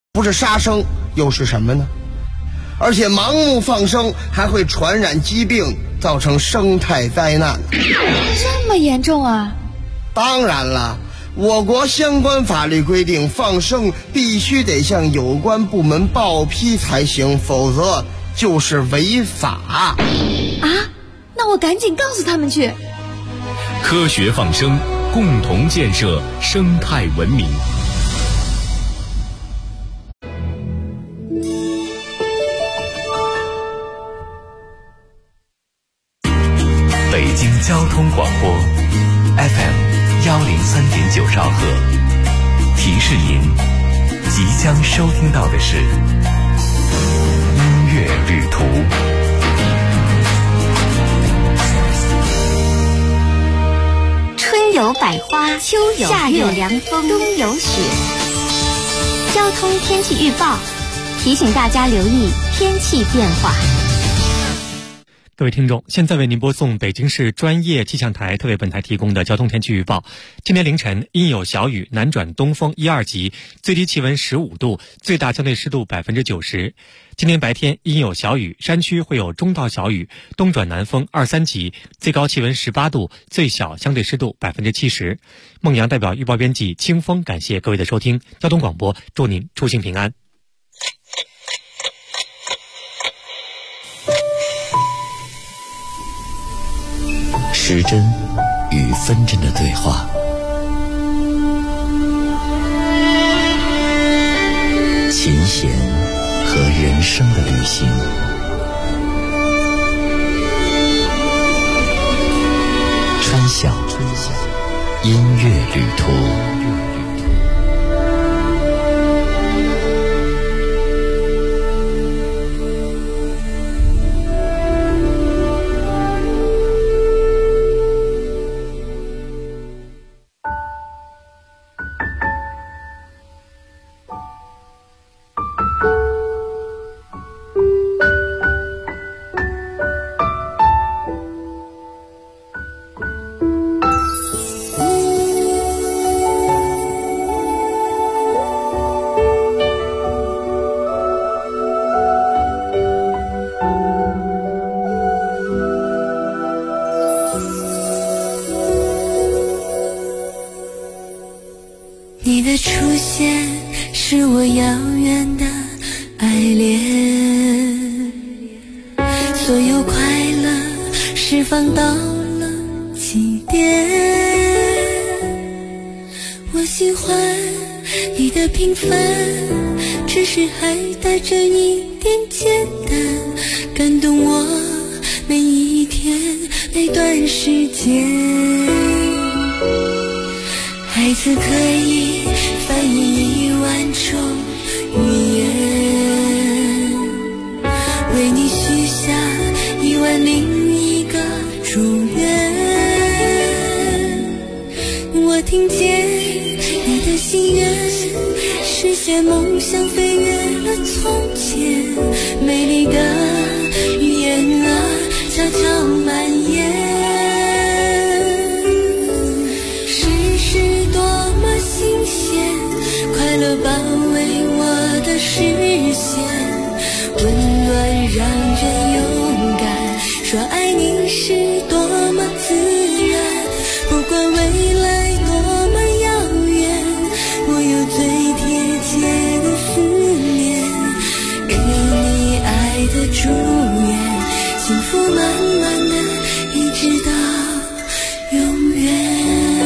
不是杀生又是什么呢？而且盲目放生还会传染疾病，造成生态灾难。 这么严重啊？ 当然了，我国相关法律规定，放生必须得向有关部门报批才行，否则就是违法。 啊？那我赶紧告诉他们去。 科学放生，共同建设生态文明。北京交通广播 FM103.9兆赫，提示您即将收听到的是音乐旅途。 春有百花，秋有夏有凉风，冬有雪。交通天气预报提醒大家留意天气变化。 各位听众，现在为您播送北京市专业气象台特为本台提供的交通天气预报。今天凌晨阴有小雨，南转东风1、2级，最低气温15度，最大相对湿度90%。今天白天阴有小雨，山区会有中到小雨，东转南风2、3级，最高气温18度，最小相对湿度70%。孟阳代表预报编辑清风，感谢各位的收听。交通广播，祝您出行平安。 时针与分针的对话，琴弦和人生的旅行，川响音乐旅途。 你的出现是我遥远的爱恋，所有快乐释放到了极点。我喜欢你的平凡，只是还带着一点简单，感动我每一天每段时间。孩子可以翻译1万种语言，为你许下10001个祝愿。我听见你的心愿，实现梦想，飞越了从前。美丽的语言啊，悄悄蔓延。快乐包围我的视线，温暖让人勇敢，说爱你是多么自然。不管未来多么遥远，我有最贴切的思念，给你爱的祝愿，幸福满满的一直到永远。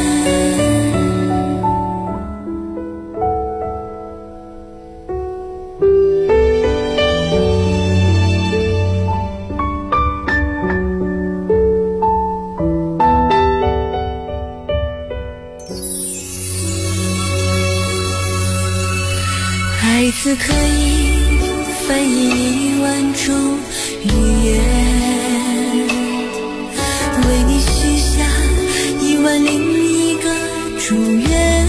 孩子可以翻译1万种语言，为你许下10001个祝愿。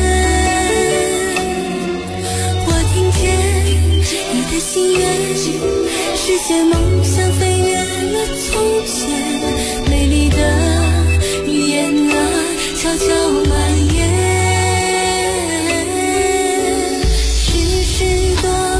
我听见你的心愿，实现梦想，飞越了从前。美丽的语言啊，悄悄蔓延。多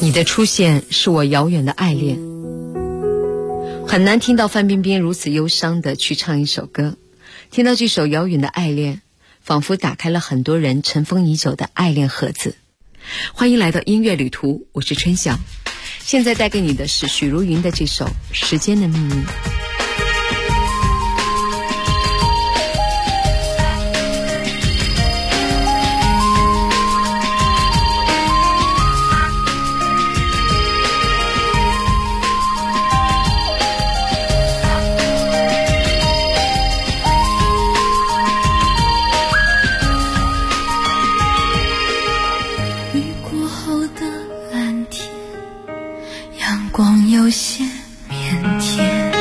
你的出现是我遥远的爱恋。很难听到范冰冰如此忧伤地去唱一首歌，听到这首遥远的爱恋，仿佛打开了很多人尘封已久的爱恋盒子。欢迎来到音乐旅途，我是春晓，现在带给你的是许茹芸的这首《时间的秘密》。 有些腼腆，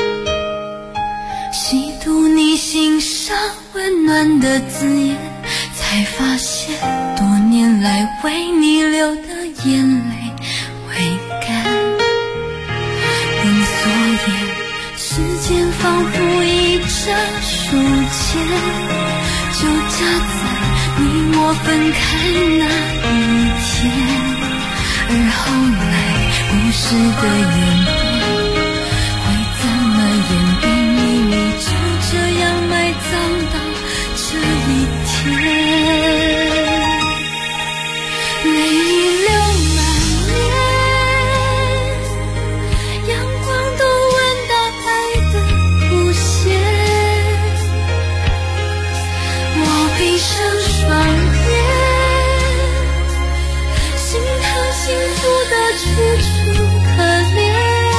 细读你心上温暖的字眼，才发现多年来为你流的眼泪未干。你所言，时间仿佛一张书签，就夹在你我分开那一天。而后来故事的演变会怎么演变，秘密就这样埋葬到这一天。泪流满面，阳光都闻到爱的弧线，我闭上双眼，幸福的楚楚可怜，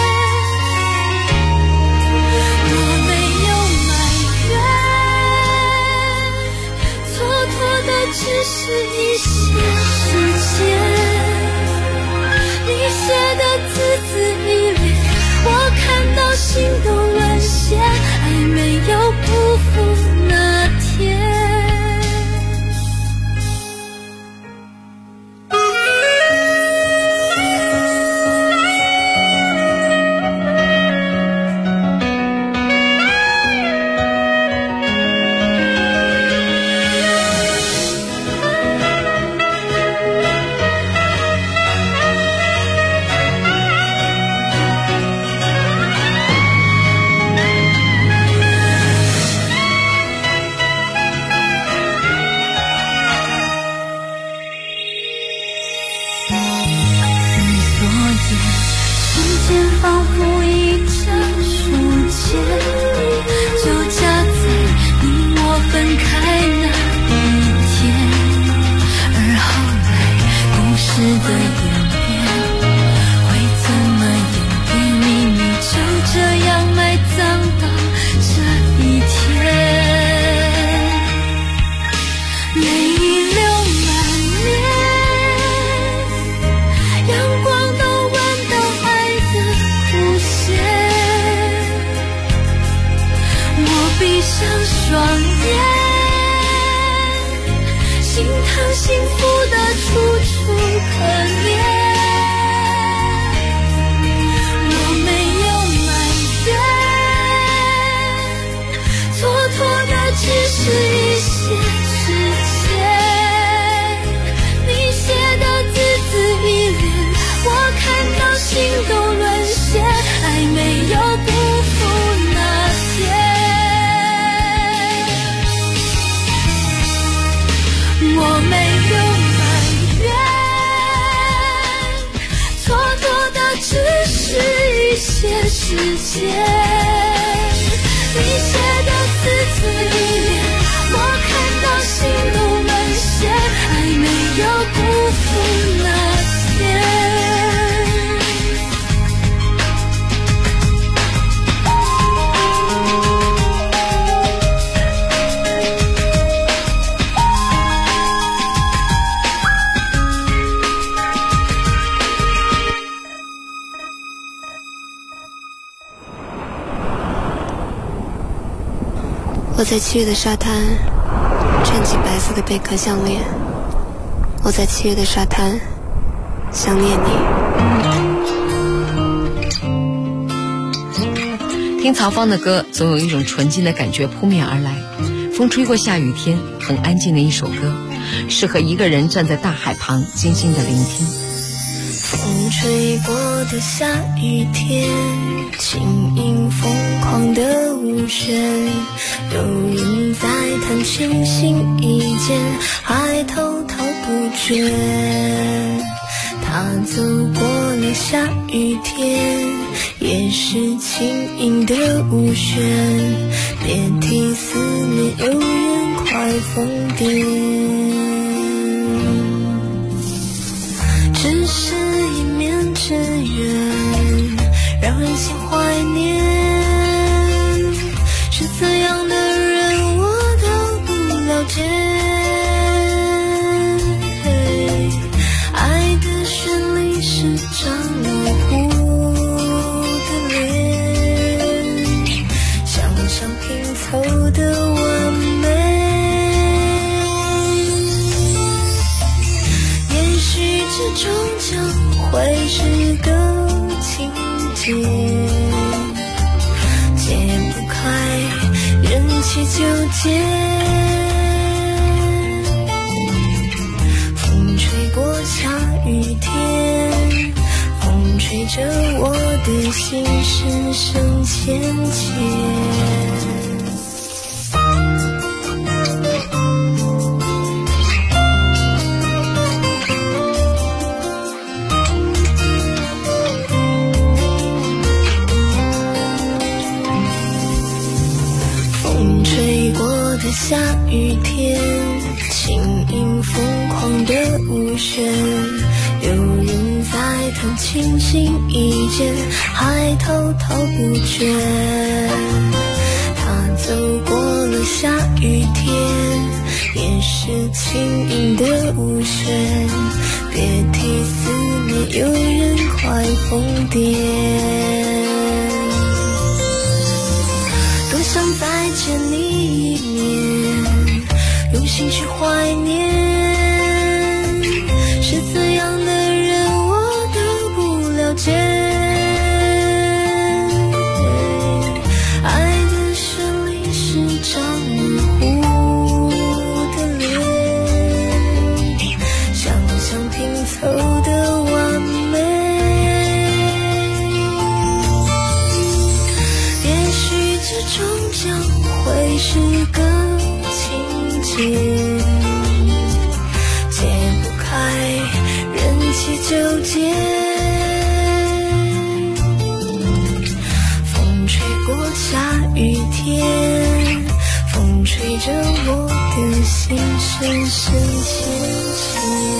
我没有埋怨，蹉跎的只是一些时间。你写的字字依恋，我看到心都沦陷，爱没有辜负那天。时间，你写的字字依恋，我看到心都沦陷，爱没有辜负那天。 我在7月的沙滩穿起白色的贝壳项链，我在7月的沙滩想念你。听曹芳的歌，总有一种纯净的感觉扑面而来。风吹过下雨天，很安静的一首歌，适合一个人站在大海旁静静的聆听。 风吹过的下雨天，轻盈疯狂的舞旋，有人在弹琴心一间，还滔滔不绝。他走过了下雨天，也是轻盈的舞旋，别提思念有人快疯癫。只是一面之缘，让人心怀念，是怎样的人我都不了解。爱的旋律是张模糊的脸，想象拼凑的完美。也许这终将会是个情节，解不开人气纠结。风吹过下雨天，风吹着我的心事声浅浅。下雨天，轻盈疯狂的舞旋，有人在弹琴心一间，还滔滔不绝。他走过了下雨天，也是轻盈的舞旋，别提思念有人快疯癫。多想再见你一面，用心去怀念，是怎样的人我都不了解。爱的旋律是张模糊的脸，想象拼凑的完美。也许这终将会是个情节，解不开人气纠结。风吹过下雨天，风吹着我的心深深浅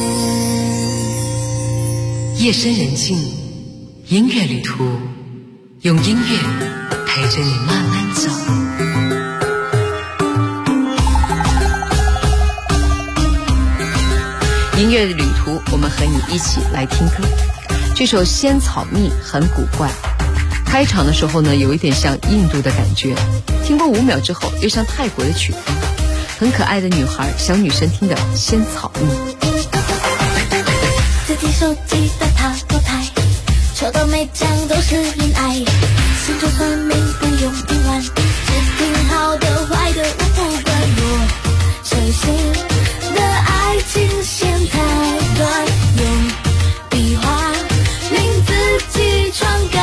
浅。 夜深人静，音乐旅途，用音乐陪着你慢慢走。音乐的旅途，我们和你一起来听歌。这首《仙草蜜》很古怪，开场的时候呢，有一点像印度的感觉，听过5秒之后又像泰国的曲风，很可爱的女孩，小女生听的《仙草蜜》。 自己手机的塔罗牌，抽到每张都是恋爱，星座算命不用听完，只听好的坏的我不管。我手心的爱情线太短，用笔画令自己篡改。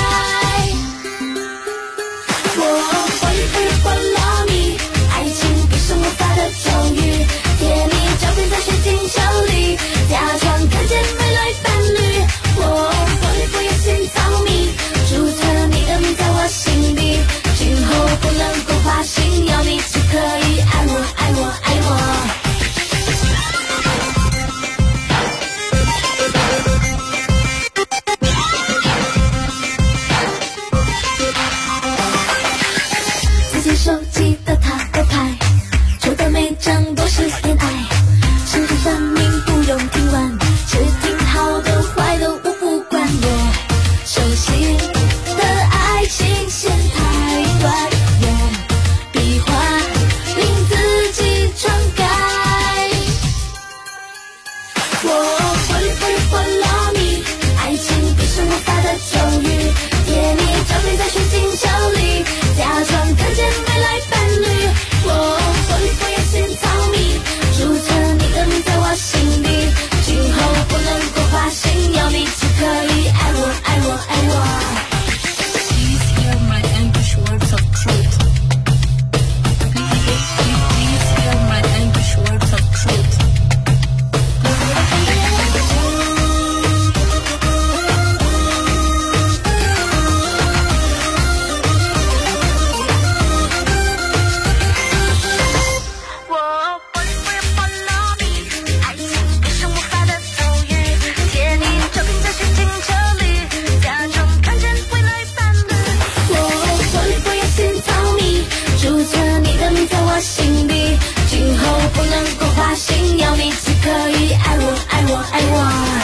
我活了你，爱情不是魔法的咒语，贴你照片在水晶球里，假装看见未来伴侣。我活也心草蜜，注册你的名在我心底，今后不能够花心，要你只可以爱我爱我爱我。手机的塔罗牌，抽的每张都是恋爱，星座算命不用听完，只听好的坏的我不管。我手心的爱情线太短，用笔画令自己篡改。我活了你，爱情不是魔法的咒语，贴你照片在水晶球里，假装看见未来伴侣。我活也心草蜜，注册你的名在我心底，今后不能够花心，要你只可以把心要你才可以爱我爱我爱我。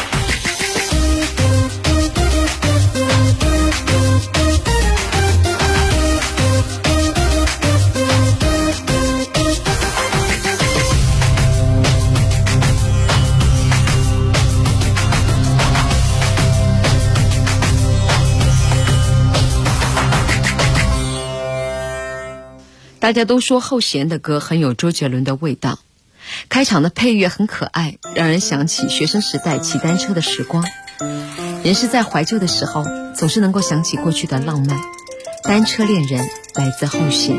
大家都说后弦的歌很有周杰伦的味道，开场的配乐很可爱，让人想起学生时代骑单车的时光。人是在怀旧的时候，总是能够想起过去的浪漫。单车恋人来自后弦。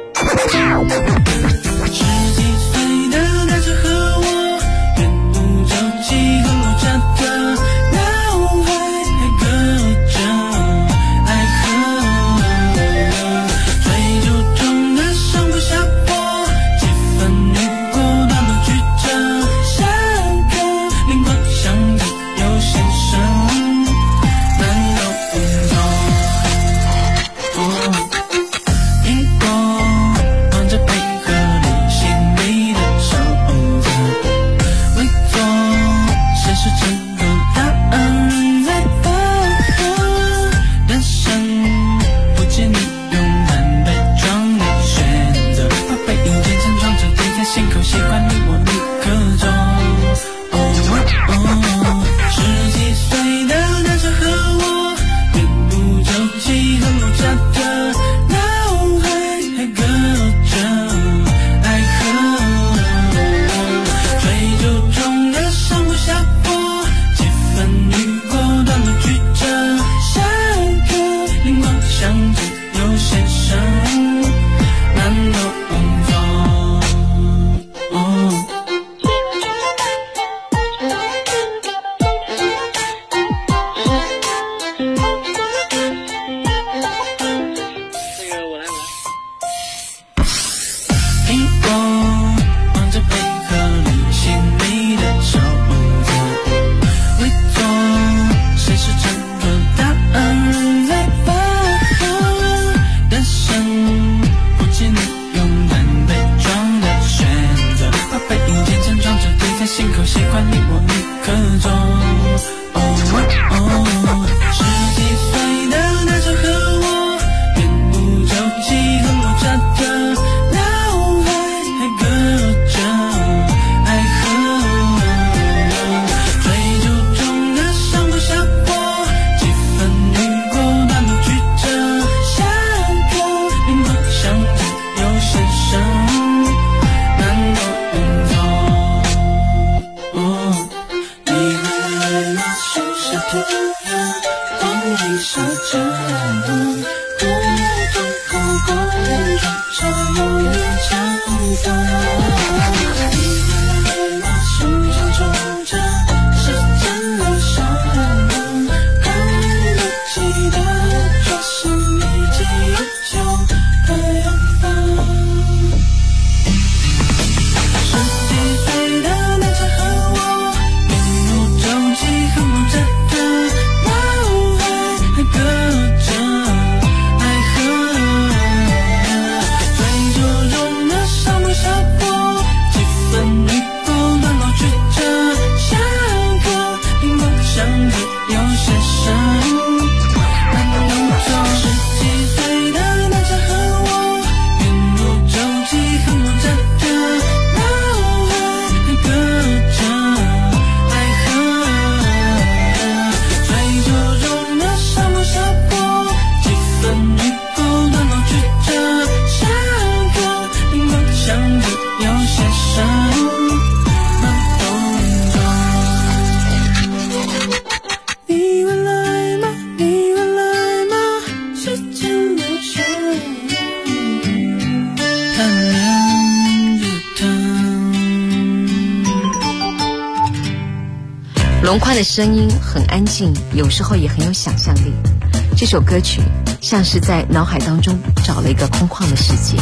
龙宽的声音很安静，有时候也很有想象力。这首歌曲像是在脑海当中找了一个空旷的世界。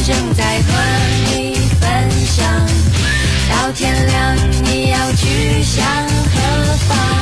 正在和你分享，到天亮你要去向何方？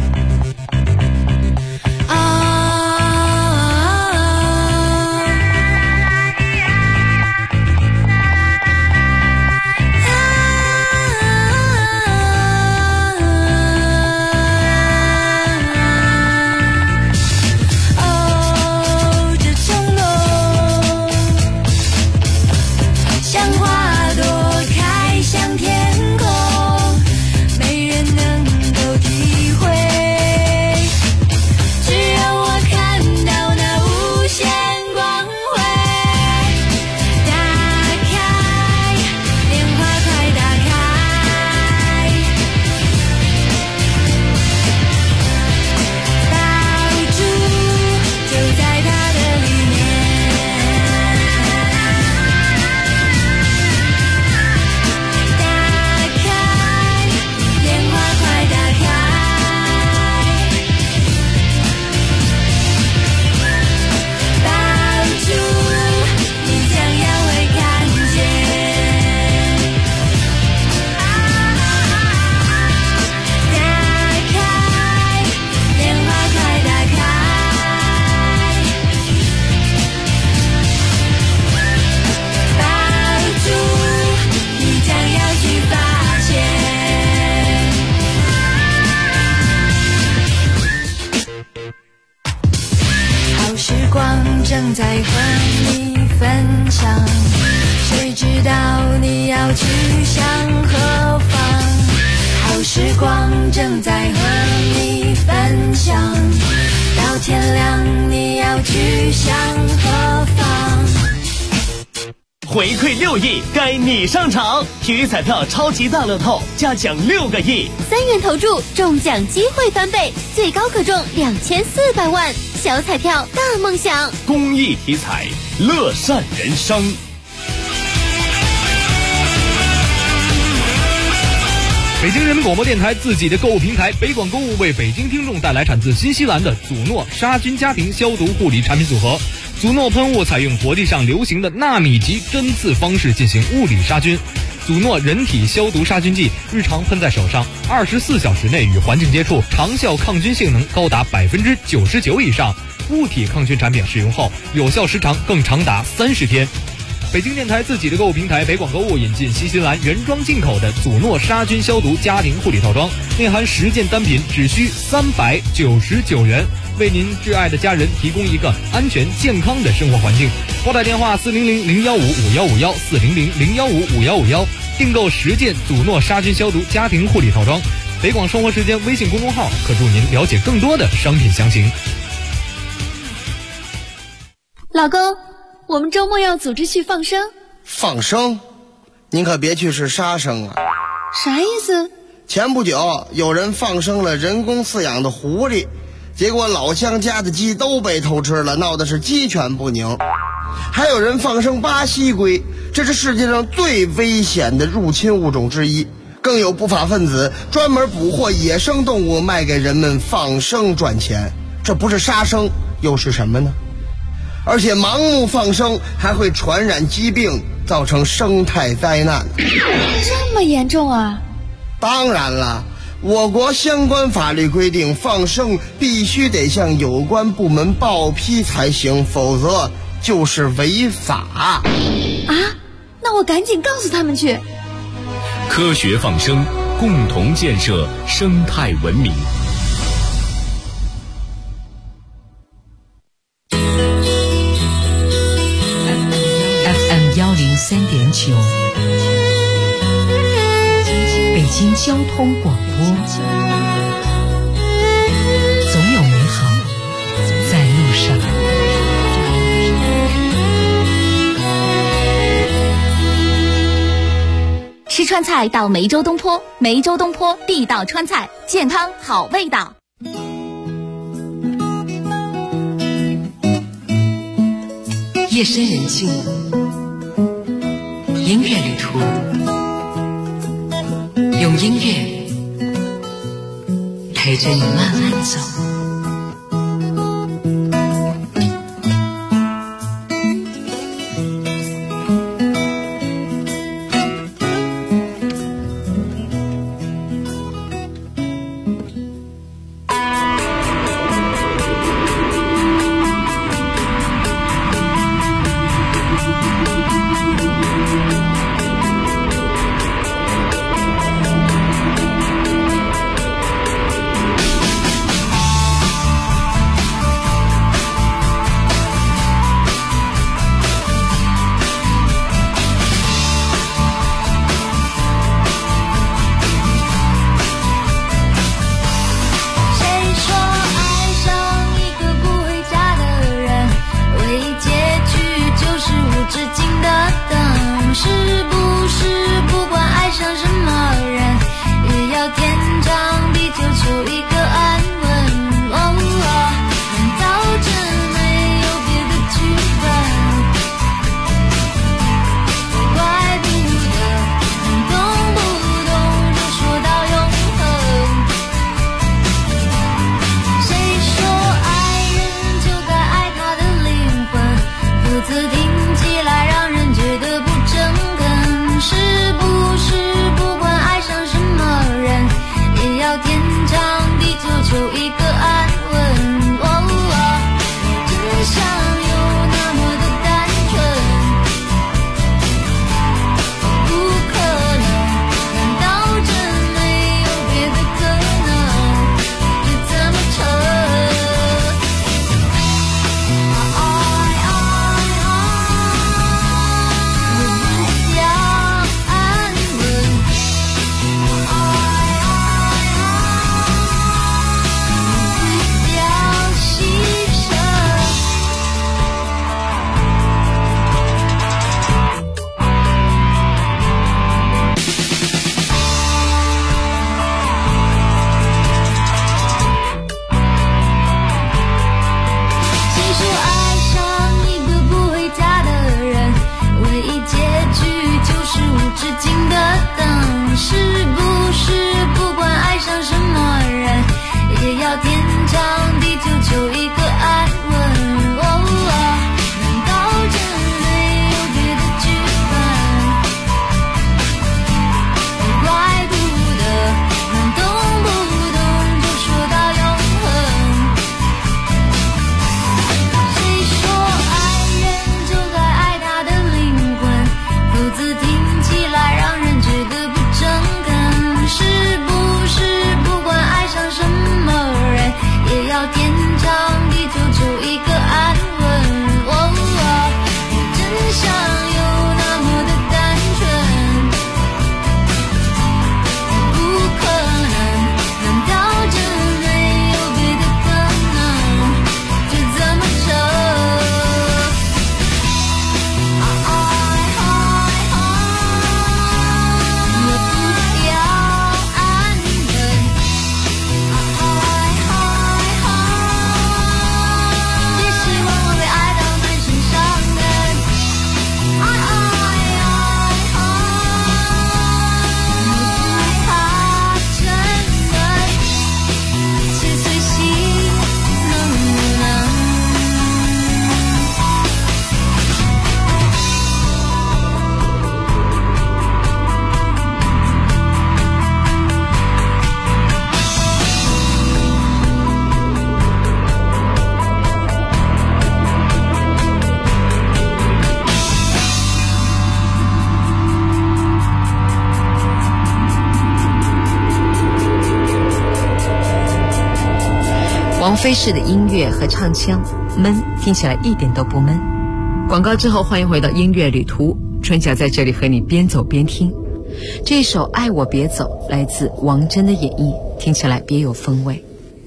正在和你分享，谁知道你要去向何方？好时光正在和你分享，到天亮你要去向何方？ 回馈6亿，该你上场！体育彩票超级大乐透加奖6个亿 ，3元投注中奖机会翻倍，最高可中2400万。小彩票大梦想， 公益体彩，乐善人生。 北京人民广播电台自己的购物平台北广购物为北京听众带来产自新西兰的祖诺杀菌家庭消毒护理产品组合。祖诺喷雾采用国际上流行的纳米级针刺方式进行物理杀菌。祖诺人体消毒杀菌剂日常喷在手上，24小时内与环境接触，长效抗菌性能高达99%以上。物体抗菌产品使用后，有效时长更长达30天。北京电台自己的购物平台北广购物引进新西兰原装进口的祖诺杀菌消毒家庭护理套装，内含10件单品，只需399元，为您挚爱的家人提供一个安全健康的生活环境。拨打电话400-015-5151，400-015-5151，订购10件祖诺杀菌消毒家庭护理套装。北广生活时间微信公众号可助您了解更多的商品详情。 老公，我们周末要组织去放生。 放生？您可别去是杀生啊！ 啥意思？ 前不久有人放生了人工饲养的狐狸，结果老乡家的鸡都被偷吃了，闹的是鸡犬不宁。还有人放生巴西龟，这是世界上最危险的入侵物种之一。更有不法分子专门捕获野生动物卖给人们放生赚钱，这不是杀生又是什么呢？而且盲目放生还会传染疾病，造成生态灾难。 这么严重啊？ 当然了，我国相关法律规定，放生必须得向有关部门报批才行，否则就是违法。 啊？那我赶紧告诉他们去。 科学放生，共同建设生态文明。 FM103.9，北京交通广播，总有美好在路上。 吃川菜到梅州东坡，梅州东坡地道川菜，健康好味道。 夜深人静，音乐旅途，用音乐陪着你慢慢走。 至今的等，是不是不管爱上什么人，也要天长地久就一个安稳？难道真没有别的剧本？怪不得能动不动就说到永恒。谁说爱人就该爱他的灵魂？否则听起来让人觉得不诚恳。是不是不管爱上什么人，也要天长地久就一个安稳？真相有那么的单纯，不可能，难道真没有别的可能？就这么扯。我不要安稳，只希望我被爱到满身伤痕。我不怕承认，切碎心能不能？ 王菲式的音乐和唱腔，闷听起来一点都不闷。广告之后，欢迎回到音乐旅途，春晓在这里和你边走边听。这首《爱我别走》来自王铮的演绎，听起来别有风味。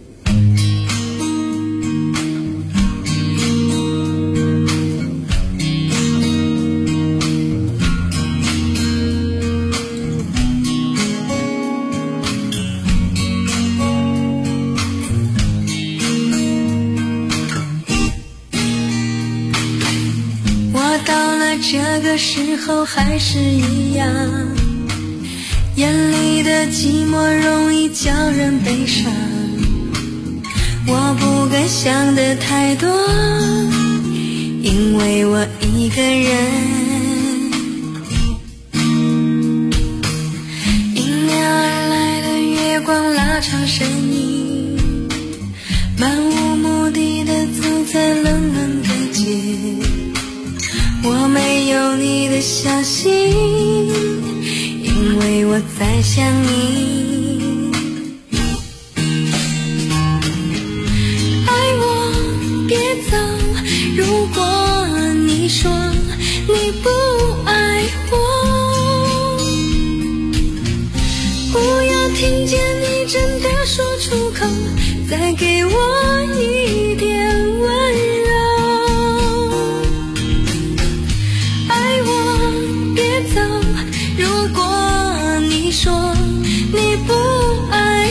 我到了这个时候还是一样，眼里的寂寞容易叫人悲伤。我不该想的太多，因为我一个人。迎面而来的月光拉长身影，漫无目的的走在冷冷的街。我没有你的消息，因为我在想你。爱我别走，如果你说你不爱我，不要听见你真的说出口，再给我一点温柔。如果你说你不爱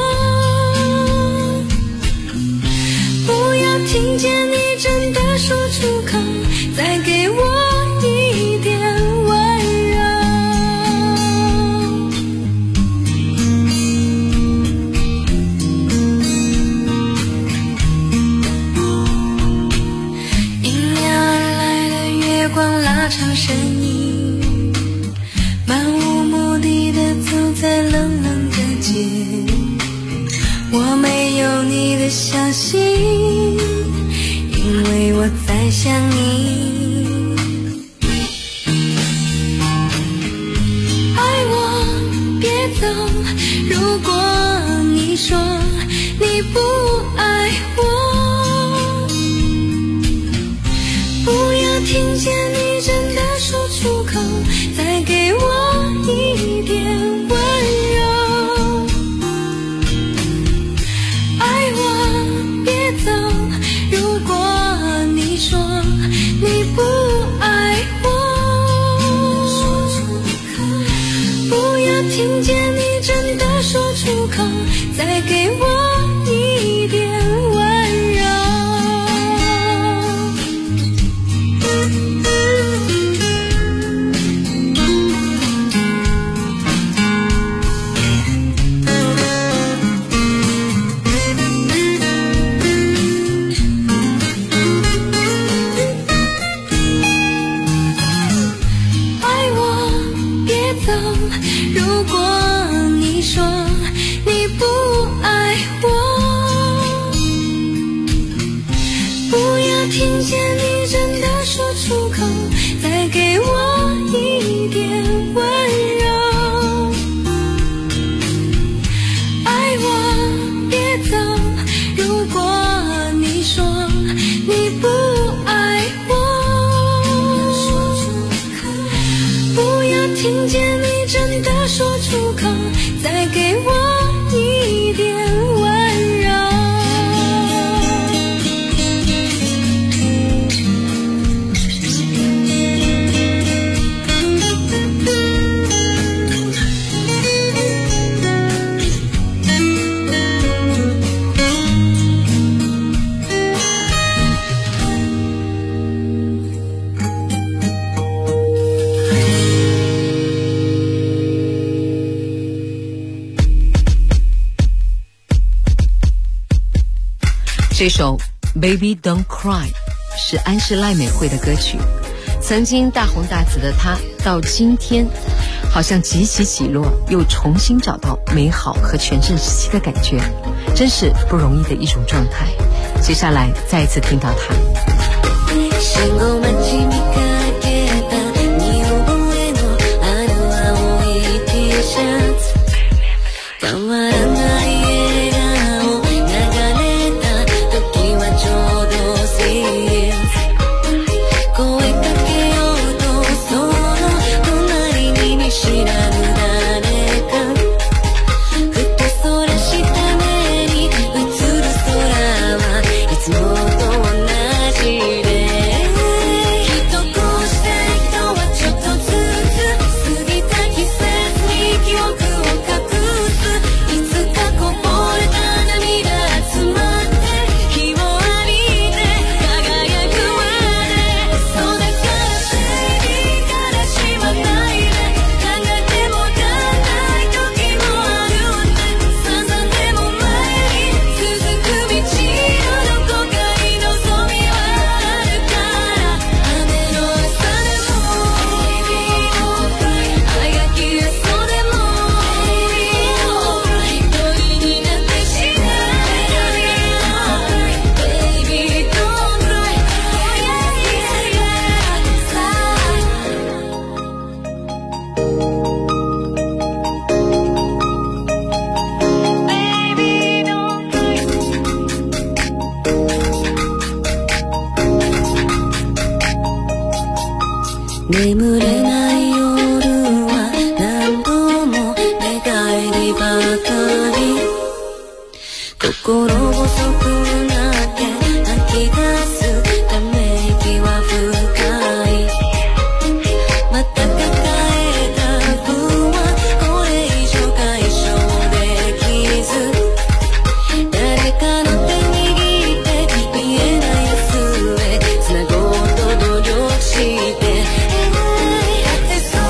我，不要听见你真的说出口，再给我一点温柔。迎面而来的月光拉长身影，漫无目的的走在冷冷的街。我没有你的消息，因为我在想你。爱我别走，如果你说你不爱我，不要听见你真的说出口，再给我一点温柔。爱我别走，如果你说你不爱我，不要听见你真的说出口，再给我一点温走，如果你说你不爱我，不要听见你真的说出口，再给我一点温柔。爱我别走，如果你说你不爱我，不要听见你真的说出口，再给我一点温柔。 这首 Baby Don't Cry 是安室奈美惠的歌曲，曾经大红大紫的她到今天好像起起起落，又重新找到美好和全盛时期的感觉，真是不容易的一种状态。接下来再一次听到她。 眠れない夜は何度も寝返りばかり、心細くなって吐き出すため息は深い、また抱えた不安、これ以上解消できず、誰かの手握って見えない明日へつなごうと努力して、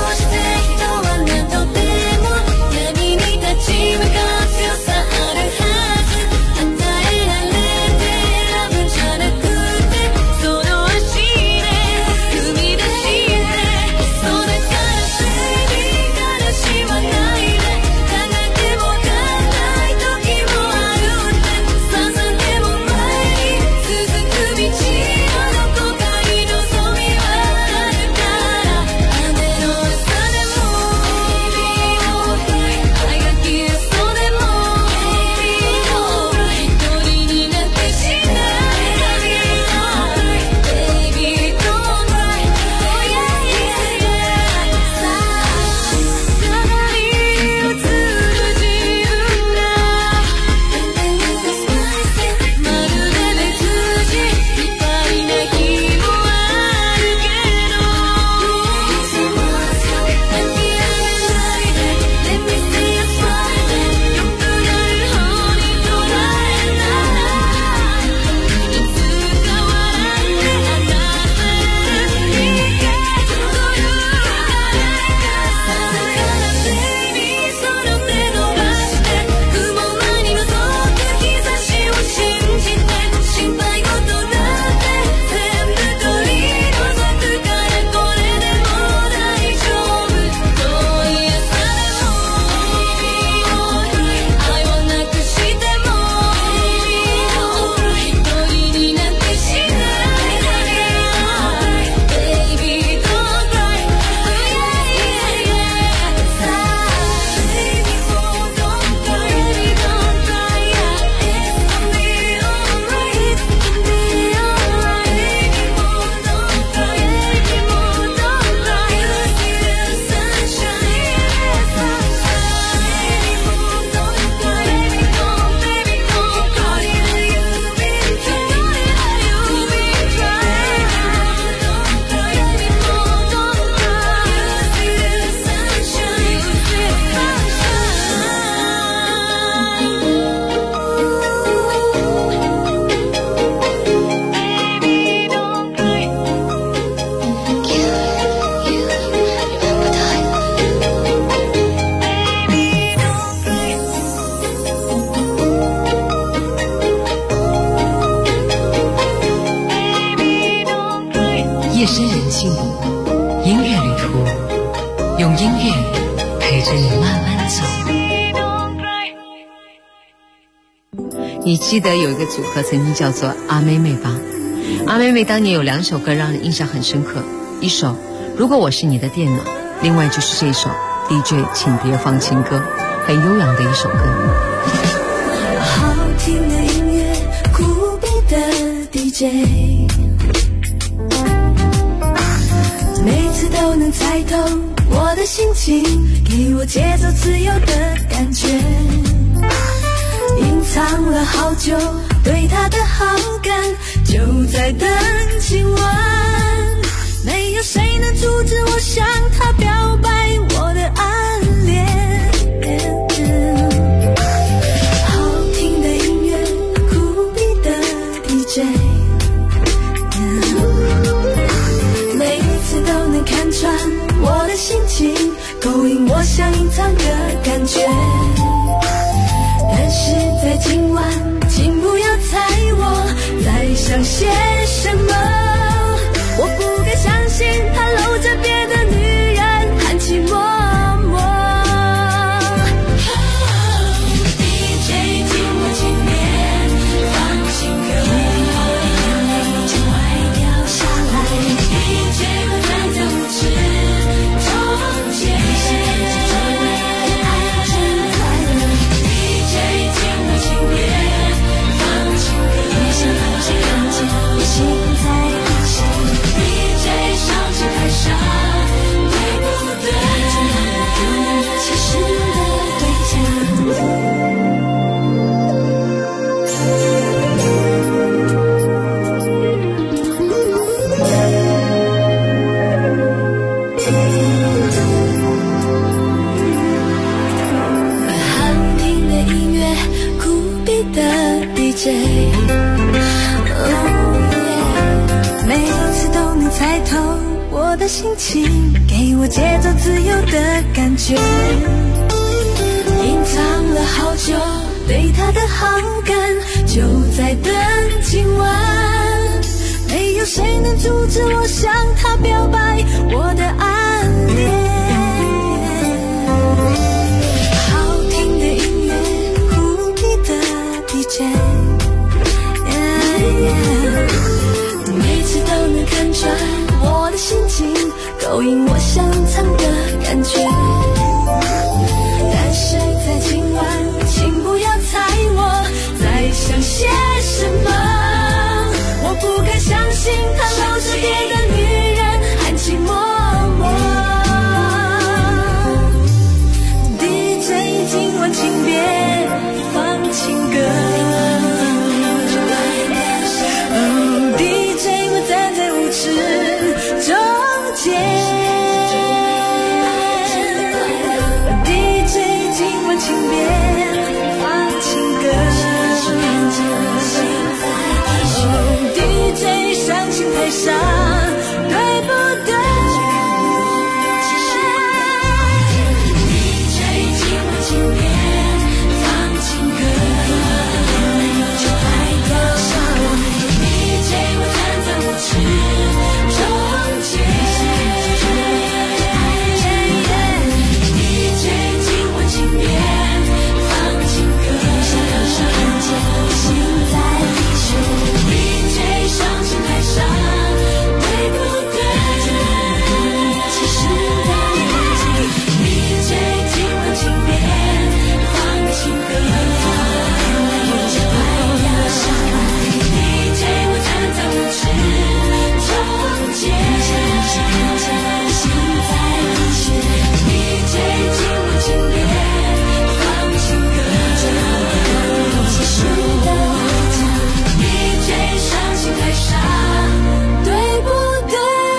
用音乐陪着你慢慢走。你记得有一个组合曾经叫做阿妹妹吧？阿妹妹当年有2首歌让人印象很深刻，一首如果我是你的电脑，另外就是这首 DJ 请别放情歌，很悠扬的一首歌。 好听的音乐，酷比的 DJ， 每次都能猜透我的心情，给我节奏自由的感觉，隐藏了好久对他的好感，就在等今晚，没有谁能阻止我向他表白我的暗恋。好听的音乐，酷比的 DJ， 每次都能看穿我的心情，勾引我想隐藏的感觉，但是在今晚请不要猜我在想些什么，我不该相信他搂着别的女人含情脉脉。DJ 听我轻点放情歌，眼泪就快掉下来。DJ 我站在舞池中间，爱真快乐。DJ 听我轻点放情歌，想让谁看见我心在滴血。DJ 上起台上，对不对？就让我丢了其实的回家。好听的音乐，酷比的 DJ， 每次都能猜透我的心情，给我节奏自由的感觉，隐藏了好久对他的好感，就在等今晚，没有谁能阻止我向他表白我的暗恋。好听的音乐，酷比的 DJ， 每次都能看穿我的心情，勾引我想藏的感觉，但是在今晚请不要猜我在想些什么，我不该相信他搂着别的女人含情脉脉。DJ 今晚请别放情歌，DJ 我站在舞池中间， DJ 今晚请别放情歌， DJ 上情台上，对不对？ DJ 今晚请别放情歌，就快掉下来。 DJ 我站在舞池中间， DJ 今晚请别放情歌，想让谁看见我心在滴血。 DJ 上情台上，对不对？其实的DJ 今晚请别放情歌，就快掉下来。 DJ 我站在舞池中间，想让谁看见我心在滴血。 DJ 今晚请别放情歌，其实的家。 DJ 上情台上，对不对？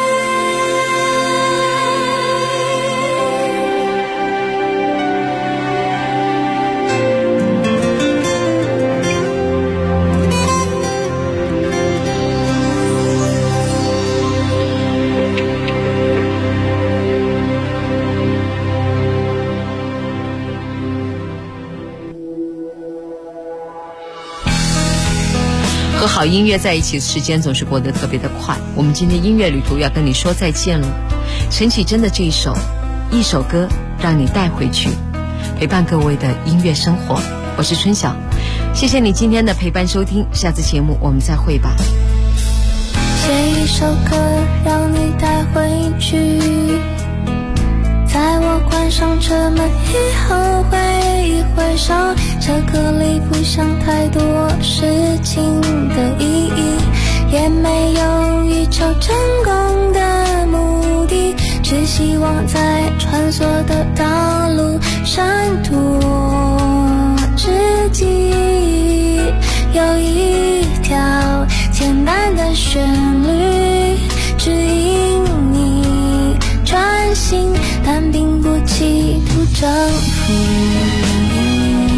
和好音乐在一起，时间总是过得特别的快。我们今天音乐旅途要跟你说再见了。陈绮贞的这一首《 一首歌让你带回去，陪伴各位的音乐生活。我是春晓，谢谢你今天的陪伴收听，下次节目我们再会吧。 写一首歌让你带回去，在我关上车门以后挥一挥手，这歌里不想太多事情的意义，也没有欲求成功的目的，只希望在穿梭的道路闪躲之际，有一条简单的旋律指引你专心，但并不企图征服你。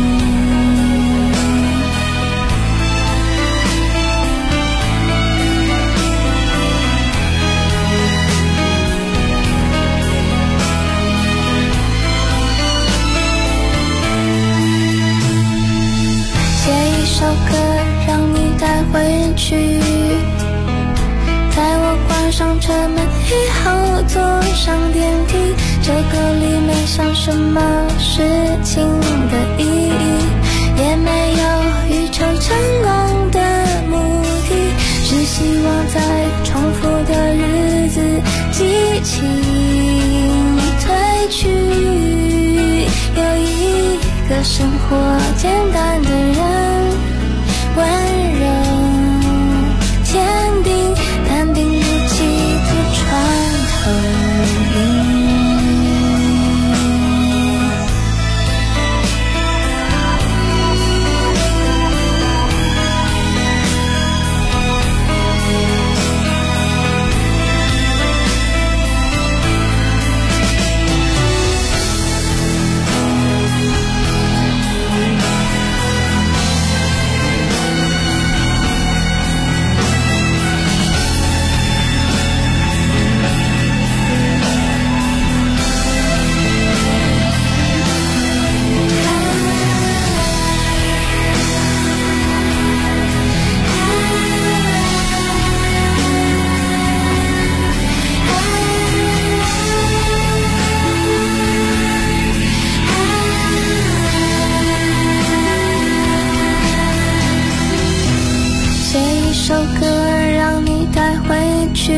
首歌让你带回去，在我关上车门以后坐上电梯，这歌里没想什么事情的意义，也没有欲求成功的目的，只希望在重复的日子激情褪去，有一个生活简单的人，温柔坚定，但并不企图穿透你。首歌让你带回去，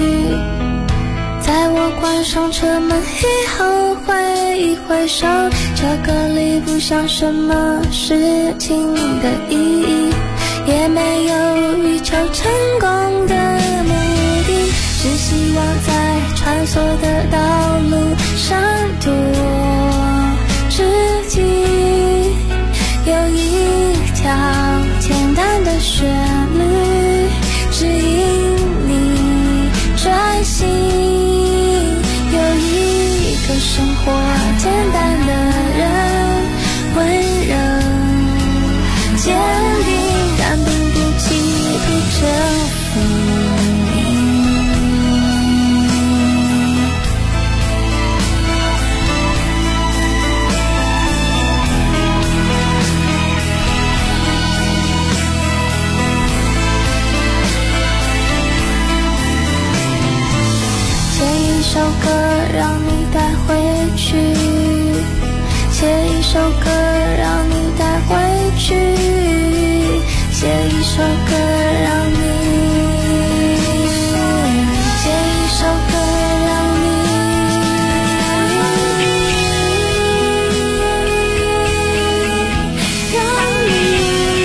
在我关上车门以后挥一挥手，这歌里不像什么事情的意义，也没有欲求成功的目的，只希望在穿梭的道路闪躲之际，有一条简单的旋律指引你专心，有一个生活简单的人，温柔坚定，但并不企图征服你。写一首歌让你带回去，写一首歌让你带回去，写一首歌让你，写一首歌让你，让你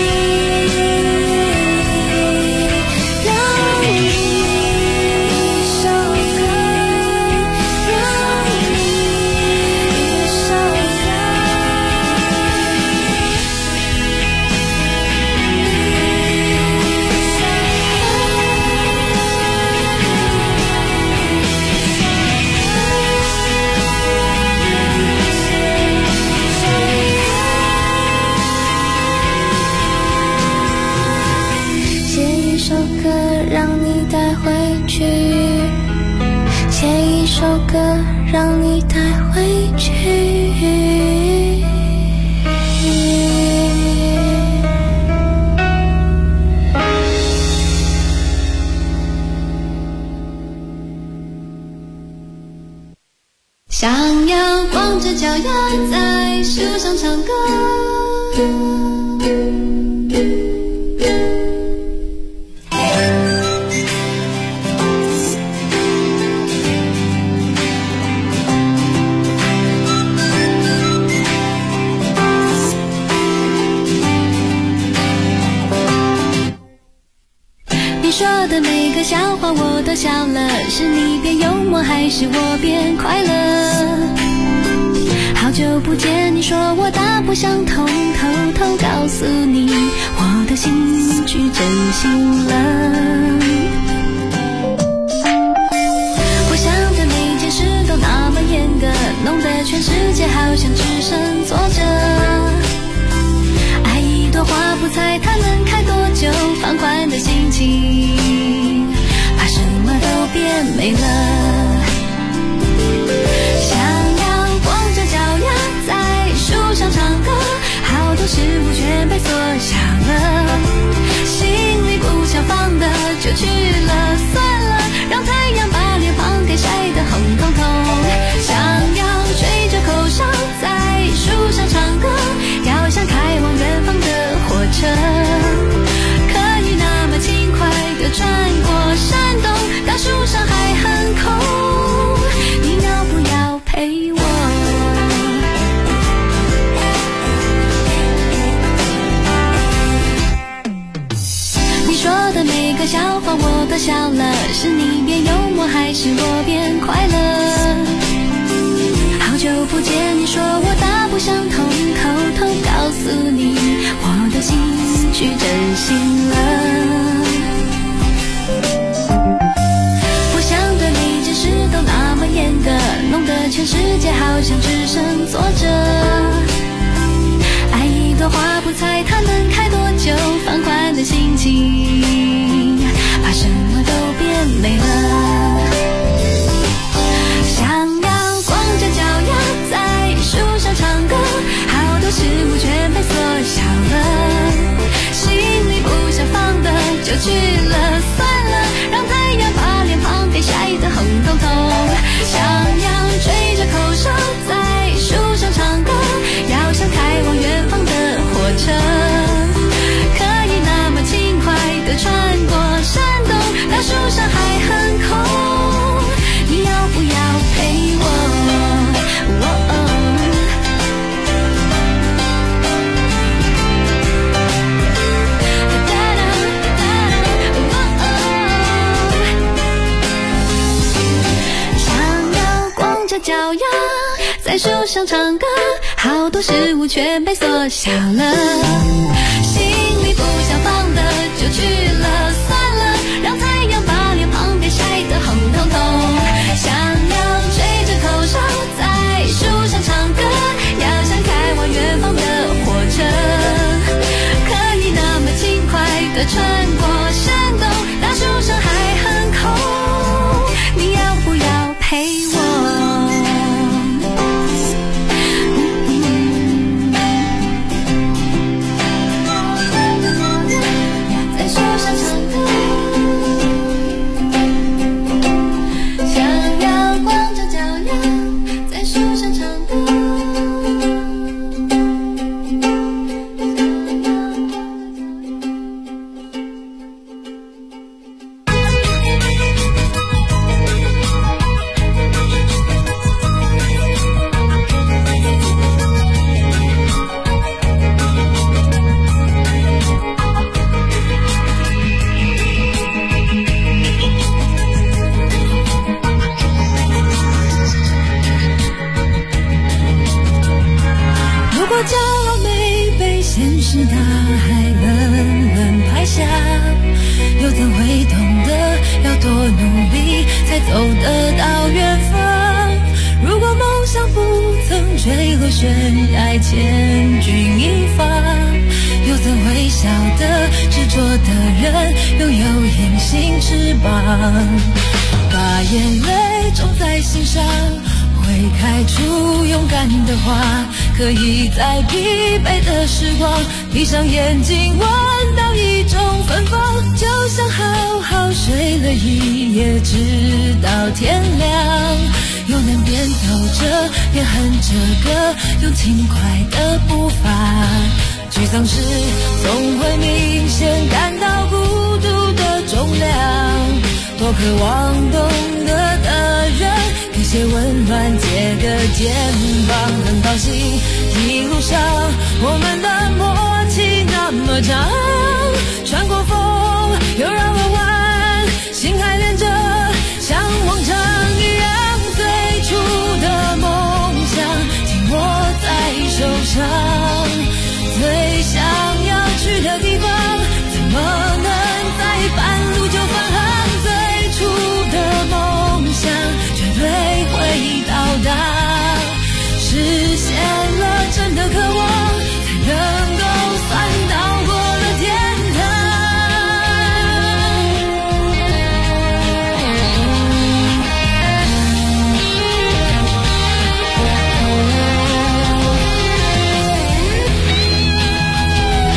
首歌让你带回去。 想要光着脚丫在树上唱歌。你说的每个笑话我都笑了，是你变幽默还是我变快乐？好久不见，你说我大不相同，偷偷告诉你我的心去真心了。我想的每件事都那么严格，弄得全世界好像只剩坐着。爱一朵花不猜它能开多久，放宽的心情把什么都变美了。想要光着脚丫在树上唱歌，好多事物全被缩小了，心里不想放的就去了，算了，让太阳把脸庞给晒得红彤彤。想要吹着口哨在树上唱歌，要像开往远方的火车，可以那么轻快地穿过山洞，当树上还很空，你要不要陪我？你说的每个笑话我都笑了，是你变幽默还是我变快乐？好久不见，你说我大不相同，偷偷告诉你我的心去真心了。我想的每件事都那么严格，弄得全世界好像只剩坐着。爱一朵花不猜它能开多久，放宽的心情把什么都变美了。想要光着脚丫在树上唱歌，好多事物全被缩小了，心里不想放的就去了，算了，让太阳把脸庞给晒得红彤彤。想要吹着口哨在树上唱歌，要像开往远方的火车，可以那么轻快地穿过山洞，当树上还很空，你要不要陪我？想要光着脚丫在树上唱歌，好多事物全被缩小了，心里不想放的就去了，算了，让太阳把脸庞给晒得红彤彤。想要吹着口哨在树上唱歌，要像开往远方的火车，可以那么轻快地穿过山洞，当树上还很空，你要不要陪我？在树上唱歌，想要光着脚丫在树上唱歌。 如果骄傲没被现实大海冷冷拍下，又怎会懂得要多努力才走得到远方？如果梦想不曾坠落悬崖千钧一发，又怎会晓得执着的人拥有隐形翅膀？把眼泪种在心上，会开出勇敢的花，可以在疲惫的时光闭上眼睛闻到一种芬芳，就像好好睡了一夜直到天亮， 又能边走着边哼着歌，用轻快的步伐。沮丧时总会明显感到孤独的重量，多渴望懂得的人给些温暖，借个肩膀。很高兴一路上我们的默契那么长，穿过风又让我